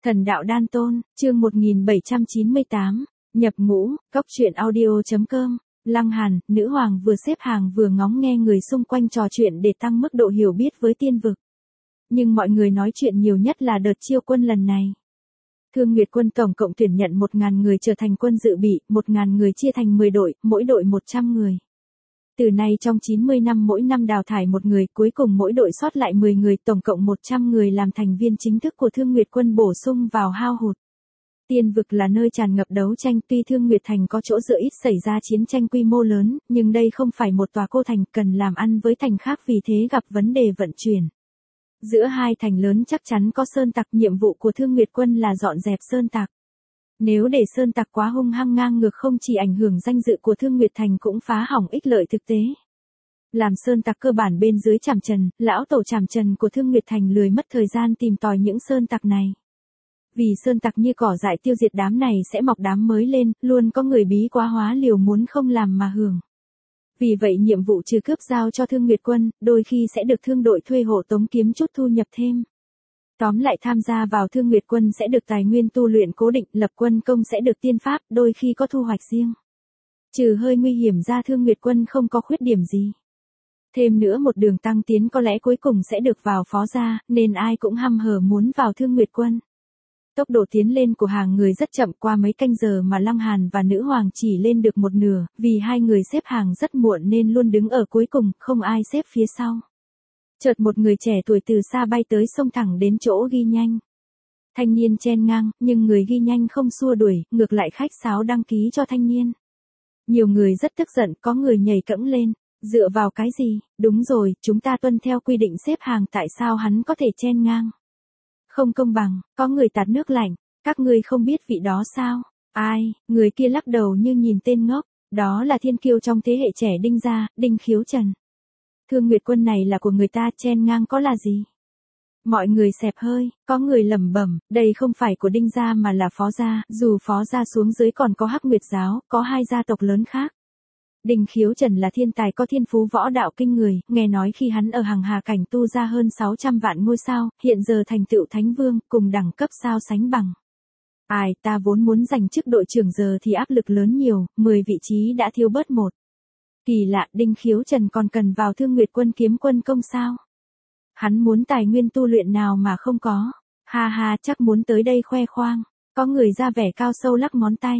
Thần đạo đan tôn, chương 1798, nhập ngũ, cóc truyện audio.com, Lăng Hàn, nữ hoàng vừa xếp hàng vừa ngóng nghe người xung quanh trò chuyện để tăng mức độ hiểu biết với tiên vực. Nhưng mọi người nói chuyện nhiều nhất là đợt chiêu quân lần này. Thương Nguyệt quân tổng cộng tuyển nhận 1.000 người trở thành quân dự bị, 1.000 người chia thành 10 đội, mỗi đội 100 người. Từ nay trong 90 năm mỗi năm đào thải một người, cuối cùng mỗi đội sót lại 10 người, tổng cộng 100 người làm thành viên chính thức của Thương Nguyệt quân bổ sung vào hao hụt. Tiên vực là nơi tràn ngập đấu tranh, tuy Thương Nguyệt thành có chỗ dựa ít xảy ra chiến tranh quy mô lớn, nhưng đây không phải một tòa cô thành cần làm ăn với thành khác, vì thế gặp vấn đề vận chuyển. Giữa hai thành lớn chắc chắn có sơn tặc, nhiệm vụ của Thương Nguyệt quân là dọn dẹp sơn tặc. Nếu để sơn tặc quá hung hăng ngang ngược không chỉ ảnh hưởng danh dự của Thương Nguyệt thành cũng phá hỏng ích lợi thực tế. Làm sơn tặc cơ bản bên dưới Trảm Trần, lão tổ Trảm Trần của Thương Nguyệt thành lười mất thời gian tìm tòi những sơn tặc này. Vì sơn tặc như cỏ dại, tiêu diệt đám này sẽ mọc đám mới lên, luôn có người bí quá hóa liều muốn không làm mà hưởng. Vì vậy nhiệm vụ trừ cướp giao cho Thương Nguyệt quân, đôi khi sẽ được thương đội thuê hộ tống kiếm chút thu nhập thêm. Tóm lại tham gia vào Thương Nguyệt quân sẽ được tài nguyên tu luyện cố định, lập quân công sẽ được tiên pháp, đôi khi có thu hoạch riêng. Trừ hơi nguy hiểm ra, Thương Nguyệt quân không có khuyết điểm gì. Thêm nữa một đường tăng tiến có lẽ cuối cùng sẽ được vào phó gia, nên ai cũng hăm hở muốn vào Thương Nguyệt quân. Tốc độ tiến lên của hàng người rất chậm, qua mấy canh giờ mà Lăng Hàn và nữ hoàng chỉ lên được một nửa, vì hai người xếp hàng rất muộn nên luôn đứng ở cuối cùng, không ai xếp phía sau. Chợt một người trẻ tuổi từ xa bay tới, xông thẳng đến chỗ ghi nhanh. Thanh niên chen ngang, nhưng người ghi nhanh không xua đuổi, ngược lại khách sáo đăng ký cho thanh niên. Nhiều người rất tức giận, có người nhảy cẫng lên. Dựa vào cái gì? Đúng rồi, chúng ta tuân theo quy định xếp hàng, tại sao hắn có thể chen ngang? Không công bằng. Có người tạt nước lạnh. Các ngươi không biết vị đó sao? Ai? Người kia lắc đầu như nhìn tên ngốc. Đó là thiên kiêu trong thế hệ trẻ Đinh gia, Đinh Khiếu Trần. Thương Nguyệt quân này là của người ta, chen ngang có là gì? Mọi người xẹp hơi, có người lẩm bẩm, đây không phải của Đinh gia mà là phó gia, dù phó gia xuống dưới còn có Hắc Nguyệt giáo, có hai gia tộc lớn khác. Đinh Khiếu Trần là thiên tài có thiên phú võ đạo kinh người, nghe nói khi hắn ở Hằng Hà cảnh tu ra hơn 600 vạn ngôi sao, hiện giờ thành tựu thánh vương, cùng đẳng cấp sao sánh bằng. Ai, ta vốn muốn giành chức đội trưởng, giờ thì áp lực lớn nhiều, 10 vị trí đã thiếu bớt một. Kỳ lạ, Đinh Khiếu Trần còn cần vào Thương Nguyệt quân kiếm quân công sao? Hắn muốn tài nguyên tu luyện nào mà không có? Ha ha, chắc muốn tới đây khoe khoang. Có người ra vẻ cao sâu lắc ngón tay.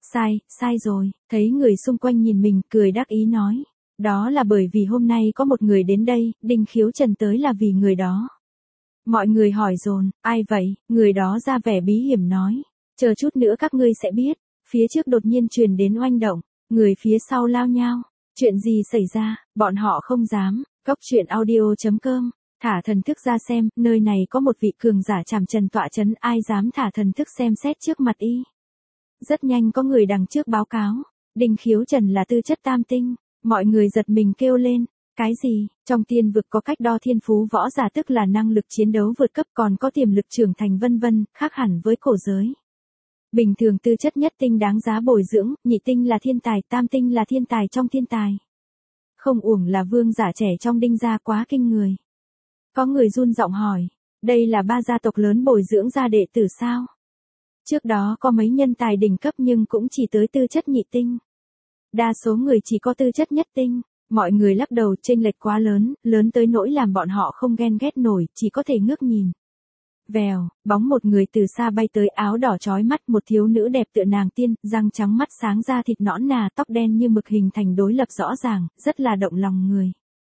Sai rồi, thấy người xung quanh nhìn mình, cười đắc ý nói. Đó là bởi vì hôm nay có một người đến đây, Đinh Khiếu Trần tới là vì người đó. Mọi người hỏi dồn, ai vậy? Người đó ra vẻ bí hiểm nói. Chờ chút nữa các ngươi sẽ biết. Phía trước đột nhiên truyền đến oanh động, người phía sau lao nhao. Chuyện gì xảy ra? Bọn họ không dám. Cóc truyện audio.com, thả thần thức ra xem, nơi này có một vị cường giả Trảm Trần tọa chấn, ai dám thả thần thức xem xét trước mặt y. Rất nhanh có người đằng trước báo cáo, Đinh Khiếu Trần là tư chất tam tinh, mọi người giật mình kêu lên, cái gì? Trong tiên vực có cách đo thiên phú võ giả, tức là năng lực chiến đấu vượt cấp, còn có tiềm lực trưởng thành vân vân, khác hẳn với cổ giới. Bình thường tư chất nhất tinh đáng giá bồi dưỡng, nhị tinh là thiên tài, tam tinh là thiên tài trong thiên tài. Không uổng là vương giả trẻ trong Đinh gia, quá kinh người. Có người run giọng hỏi, đây là ba gia tộc lớn bồi dưỡng ra đệ tử sao? Trước đó có mấy nhân tài đỉnh cấp nhưng cũng chỉ tới tư chất nhị tinh. Đa số người chỉ có tư chất nhất tinh. Mọi người lắc đầu, chênh lệch quá lớn, lớn tới nỗi làm bọn họ không ghen ghét nổi, chỉ có thể ngước nhìn. Vèo, bóng một người từ xa bay tới, áo đỏ chói mắt, một thiếu nữ đẹp tựa nàng tiên, răng trắng mắt sáng, da thịt nõn nà, tóc đen như mực, hình thành đối lập rõ ràng, rất là động lòng người.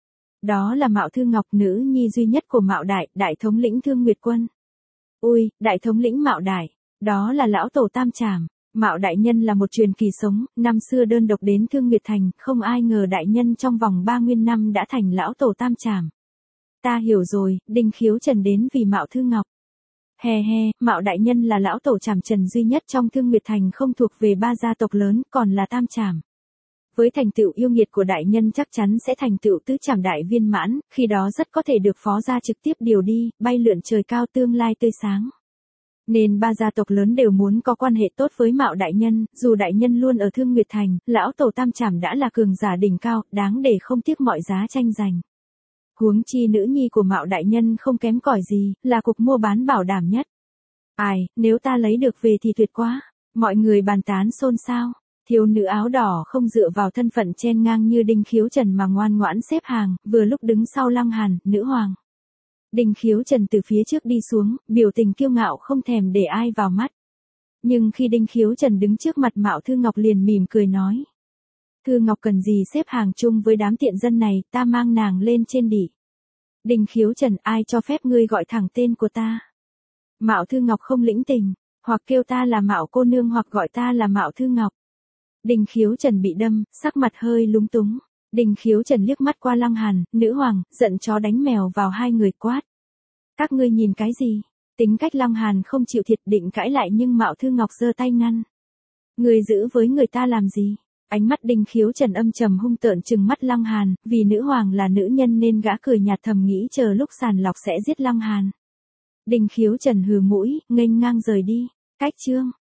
Đó là Mạo Thư Ngọc, nữ nhi duy nhất của Mạo Đại, đại thống lĩnh Thương Nguyệt quân. Ui, đại thống lĩnh Mạo Đại. Đó là lão tổ Tam Trảm. Mạo đại nhân là một truyền kỳ sống, năm xưa đơn độc đến Thương Nguyệt thành, không ai ngờ đại nhân trong vòng 3 nguyên năm đã thành lão tổ Tam Trảm. Ta hiểu rồi, Đinh Khiếu Trần đến vì Mạo Thư Ngọc. He, Mạo đại nhân là lão tổ Trảm Trần duy nhất trong Thương Nguyệt thành, không thuộc về ba gia tộc lớn, còn là Tam Trảm. Với thành tựu yêu nghiệt của đại nhân chắc chắn sẽ thành tựu tứ trảm đại viên mãn, khi đó rất có thể được phó gia trực tiếp điều đi, bay lượn trời cao, tương lai tươi sáng. Nên ba gia tộc lớn đều muốn có quan hệ tốt với Mạo đại nhân, dù đại nhân luôn ở Thương Nguyệt thành, lão tổ Tam Trảm đã là cường giả đỉnh cao, đáng để không tiếc mọi giá tranh giành. Huống chi nữ nhi của Mạo đại nhân không kém cỏi gì, là cục mua bán bảo đảm nhất. Ai, nếu ta lấy được về thì tuyệt quá. Mọi người bàn tán xôn xao. Thiếu nữ áo đỏ không dựa vào thân phận chen ngang như Đinh Khiếu Trần mà ngoan ngoãn xếp hàng, vừa lúc đứng sau Lăng Hàn, nữ hoàng. Đinh Khiếu Trần từ phía trước đi xuống, biểu tình kiêu ngạo không thèm để ai vào mắt. Nhưng khi Đinh Khiếu Trần đứng trước mặt Mạo Thư Ngọc liền mỉm cười nói. Thư Ngọc cần gì xếp hàng chung với đám tiện dân này, ta mang nàng lên trên đỉ. Đinh Khiếu Trần, ai cho phép ngươi gọi thẳng tên của ta? Mạo Thư Ngọc không lĩnh tình, hoặc kêu ta là Mạo cô nương hoặc gọi ta là Mạo Thư Ngọc. Đinh Khiếu Trần bị đâm, sắc mặt hơi lúng túng. Đinh Khiếu Trần liếc mắt qua Lăng Hàn, nữ hoàng, giận chó đánh mèo vào hai người quát. Các ngươi nhìn cái gì? Tính cách Lăng Hàn không chịu thiệt định cãi lại nhưng Mạo Thư Ngọc giơ tay ngăn. Ngươi giữ với người ta làm gì? Ánh mắt Đinh Khiếu Trần âm trầm hung tợn trừng mắt Lăng Hàn, vì nữ hoàng là nữ nhân nên gã cười nhạt thầm nghĩ chờ lúc sàng lọc sẽ giết Lăng Hàn. Đinh Khiếu Trần hừ mũi, nghênh ngang rời đi. Cách chương